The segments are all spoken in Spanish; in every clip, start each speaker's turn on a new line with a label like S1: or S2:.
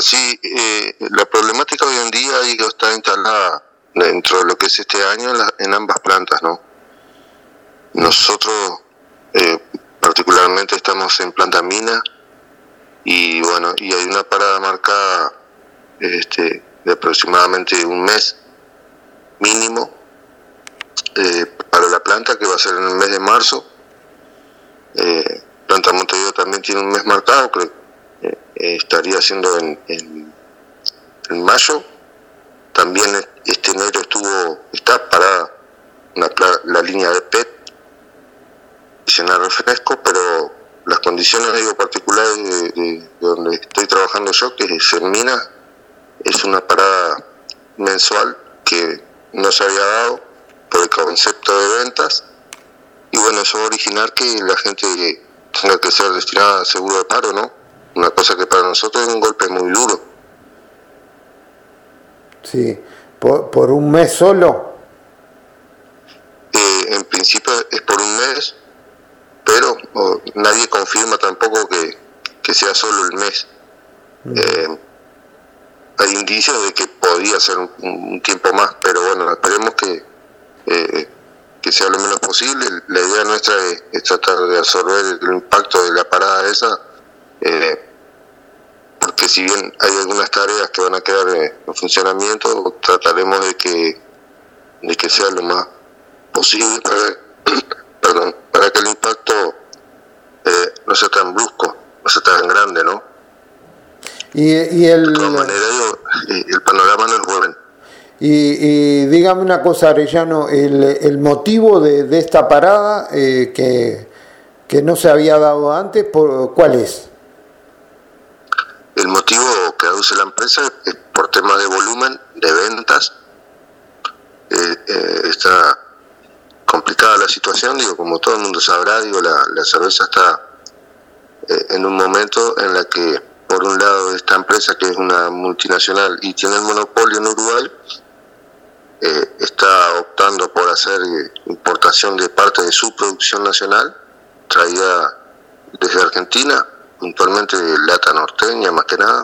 S1: Sí, la problemática hoy en día digo, está instalada dentro de lo que es este año en ambas plantas, ¿no? Nosotros particularmente estamos en planta mina y bueno, y hay una parada marcada de aproximadamente un mes mínimo para la planta, que va a ser en el mes de marzo. Planta Montevideo también tiene un mes marcado, creo estaría siendo en mayo. También este enero está parada la línea de PET, llenar refresco, pero las condiciones particulares de donde estoy trabajando yo, que es en mina, es una parada mensual que no se había dado por el concepto de ventas, y bueno, eso va a originar que la gente tenga que ser destinada a seguro de paro, ¿no? Una cosa que para nosotros es un golpe muy duro.
S2: Sí, ¿por un mes solo?
S1: En principio es por un mes, pero nadie confirma tampoco que sea solo el mes. Hay indicios de que podría ser un tiempo más, pero bueno, esperemos que sea lo menos posible. La idea nuestra es tratar de absorber el impacto de la parada esa, porque si bien hay algunas tareas que van a quedar en funcionamiento, trataremos de que sea lo más posible para que el impacto no sea tan brusco, no sea tan grande, ¿no? De todas maneras, el panorama no es bueno.
S2: Y dígame una cosa, Arellano, el motivo de esta parada que no se había dado antes, ¿cuál es?
S1: El motivo que aduce la empresa es por temas de volumen, de ventas. Está complicada la situación, como todo el mundo sabrá, la cerveza está en un momento en la que, por un lado, esta empresa, que es una multinacional y tiene el monopolio en Uruguay, está optando por hacer importación de parte de su producción nacional, traída desde Argentina, puntualmente de lata norteña más que nada,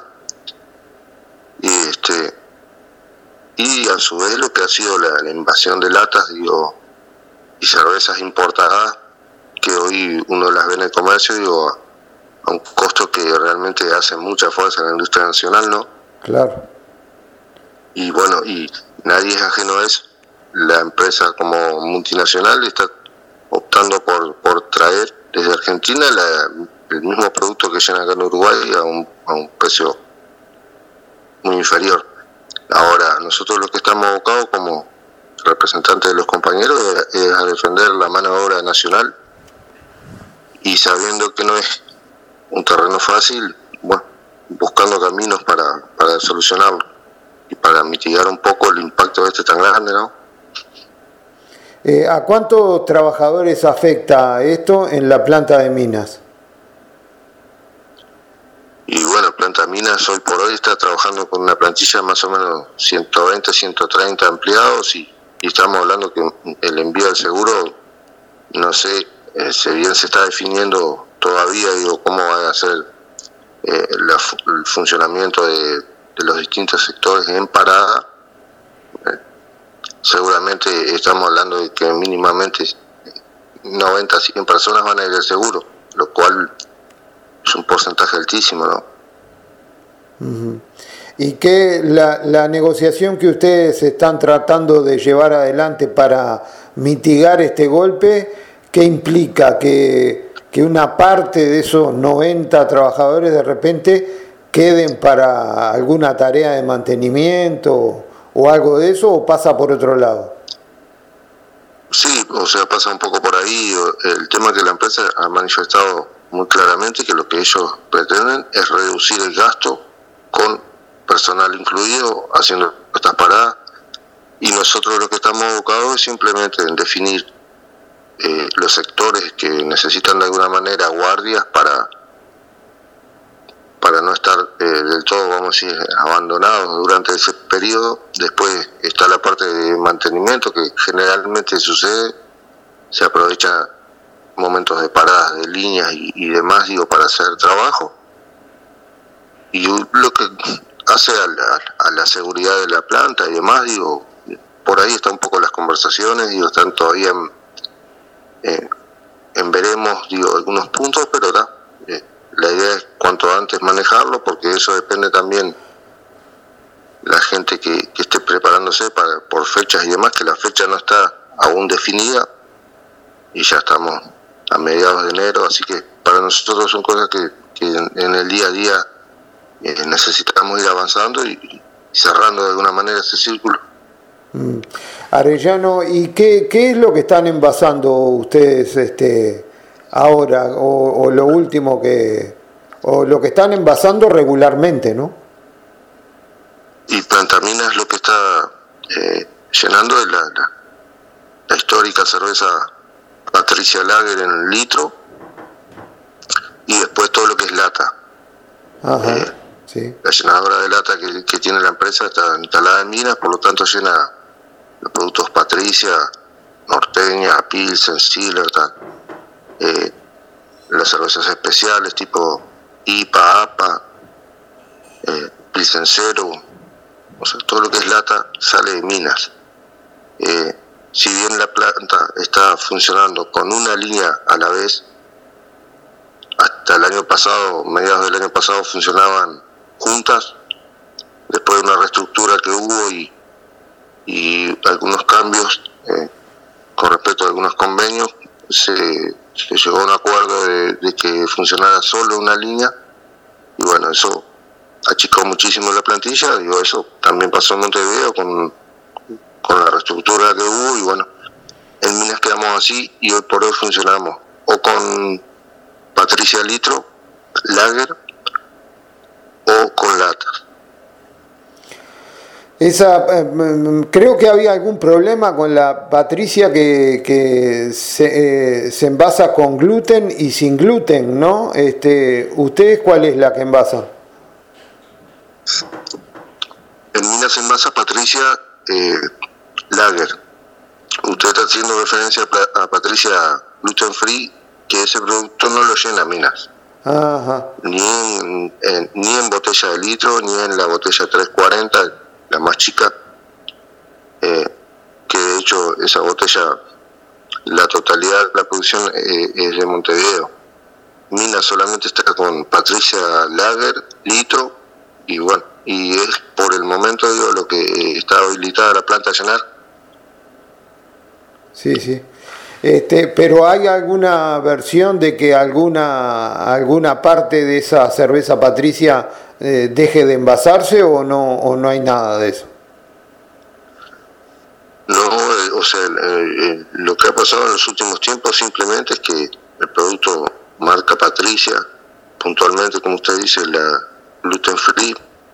S1: y a su vez lo que ha sido la invasión de latas y cervezas importadas, que hoy uno las ve en el comercio a un costo que realmente hace mucha fuerza en la industria nacional, ¿no?
S2: Claro. Y
S1: bueno, y nadie es ajeno a eso. La empresa, como multinacional, está optando por traer desde Argentina el mismo producto que llena acá en Uruguay a un precio muy inferior. Ahora, nosotros lo que estamos abocados como representantes de los compañeros es a defender la mano de obra nacional, y sabiendo que no es un terreno fácil, bueno, buscando caminos para solucionarlo y para mitigar un poco el impacto tan grande, ¿no?
S2: ¿A cuántos trabajadores afecta esto en la planta de minas?
S1: Y bueno, planta minas hoy por hoy está trabajando con una plantilla de más o menos 120, 130 empleados, y estamos hablando que el envío del seguro, no sé, si bien se está definiendo todavía, cómo va a ser el funcionamiento de los distintos sectores en parada. Seguramente estamos hablando de que mínimamente 90 a 100 personas van a ir al seguro, lo cual es un porcentaje altísimo, ¿no?
S2: Uh-huh. ¿Y qué la negociación que ustedes están tratando de llevar adelante para mitigar este golpe, qué implica? ¿Que una parte de esos 90 trabajadores de repente queden para alguna tarea de mantenimiento o algo de eso, o pasa por otro lado?
S1: Sí, o sea, pasa un poco por ahí. El tema que la empresa ha manifestado muy claramente que lo que ellos pretenden es reducir el gasto con personal incluido, haciendo estas paradas, y nosotros lo que estamos abocados es simplemente en definir los sectores que necesitan de alguna manera guardias para no estar del todo, vamos a decir, abandonados durante ese periodo. Después está la parte de mantenimiento, que generalmente sucede, se aprovecha momentos de paradas de líneas y demás, para hacer trabajo. lo que hace a la seguridad de la planta y demás, digo, por ahí están un poco las conversaciones, digo, están todavía en veremos, digo, algunos puntos, pero la idea es cuanto antes manejarlo, porque eso depende también la gente que esté preparándose por fechas y demás, que la fecha no está aún definida y ya estamos a mediados de enero, así que para nosotros son cosas que en el día a día necesitamos ir avanzando y cerrando de alguna manera ese círculo.
S2: Arellano, ¿y qué es lo que están envasando ustedes ahora, o lo último o lo que están envasando regularmente, ¿no?
S1: Y Plantamina es lo que está llenando de la histórica cerveza Patricia Lager en el litro, y después todo lo que es lata.
S2: Ajá, sí.
S1: La llenadora de lata que tiene la empresa está instalada en Minas, por lo tanto llena los productos Patricia, Norteña, Pilsen, Stiller, las cervezas especiales tipo IPA, APA, Pilsen Cero, o sea, todo lo que es lata sale de Minas. Si bien la planta está funcionando con una línea a la vez, hasta el año pasado, mediados del año pasado, funcionaban juntas. Después de una reestructura que hubo y algunos cambios con respecto a algunos convenios, se llegó a un acuerdo de que funcionara solo una línea, y bueno, eso achicó muchísimo la plantilla. Digo, eso también pasó en Montevideo con la reestructura que hubo, y bueno, en Minas quedamos así, y hoy por hoy funcionamos o con Patricia Litro, Lager, o con latas.
S2: Creo que había algún problema con la Patricia que se envasa con gluten y sin gluten, ¿no? ¿Ustedes cuál es la que envasan?
S1: En Minas se envasa Patricia Lager. Usted está haciendo referencia a Patricia Gluten Free, que ese producto no lo llena Minas.
S2: Ajá.
S1: Ni en botella de litro, ni en la botella 340, la más chica, que de hecho esa botella, la totalidad de la producción es de Montevideo. Minas solamente está con Patricia Lager, litro, y bueno, y es por el momento, digo, lo que está habilitada la planta a llenar.
S2: Sí, sí. Pero ¿hay alguna versión de que alguna parte de esa cerveza Patricia deje de envasarse, o no hay nada de eso?
S1: No, o sea, lo que ha pasado en los últimos tiempos simplemente es que el producto marca Patricia, puntualmente, como usted dice, la gluten free,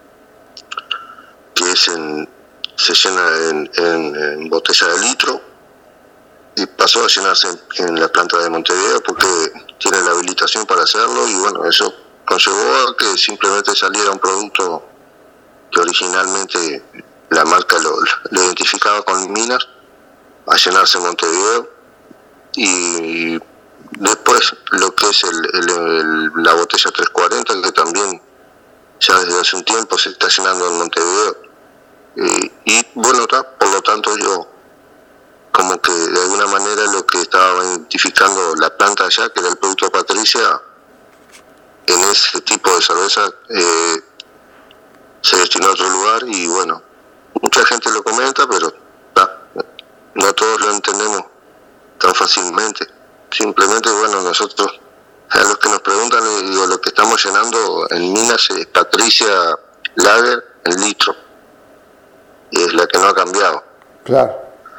S1: que se llena en botella de litro, y pasó a llenarse en la planta de Montevideo porque tiene la habilitación para hacerlo, y bueno, eso conllevó a que simplemente saliera un producto que originalmente la marca lo identificaba con Minas, a llenarse en Montevideo. Y después lo que es la botella 340, que también ya desde hace un tiempo se está llenando en Montevideo, y bueno, por lo tanto yo como que de alguna manera lo que estaba identificando la planta allá, que era el producto Patricia, en ese tipo de cerveza se destinó a otro lugar, y bueno, mucha gente lo comenta, pero no todos lo entendemos tan fácilmente. Simplemente, bueno, nosotros, a los que nos preguntan, digo, lo que estamos llenando en Minas es Patricia Lager en litro, y es la que no ha cambiado.
S2: Claro.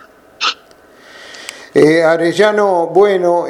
S2: Arellano, bueno,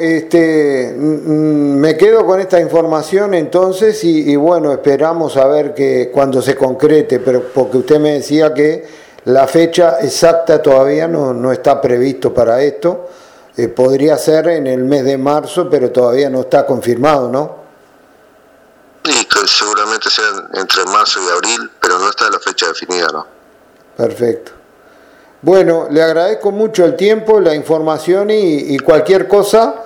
S2: me quedo con esta información entonces, y bueno, esperamos a ver que cuando se concrete, pero porque usted me decía que la fecha exacta todavía no está previsto para esto. Podría ser en el mes de marzo, pero todavía no está confirmado, ¿no?
S1: Y que seguramente sea entre marzo y abril, pero no está la fecha definida, ¿no?
S2: Perfecto. Bueno, le agradezco mucho el tiempo, la información, y cualquier cosa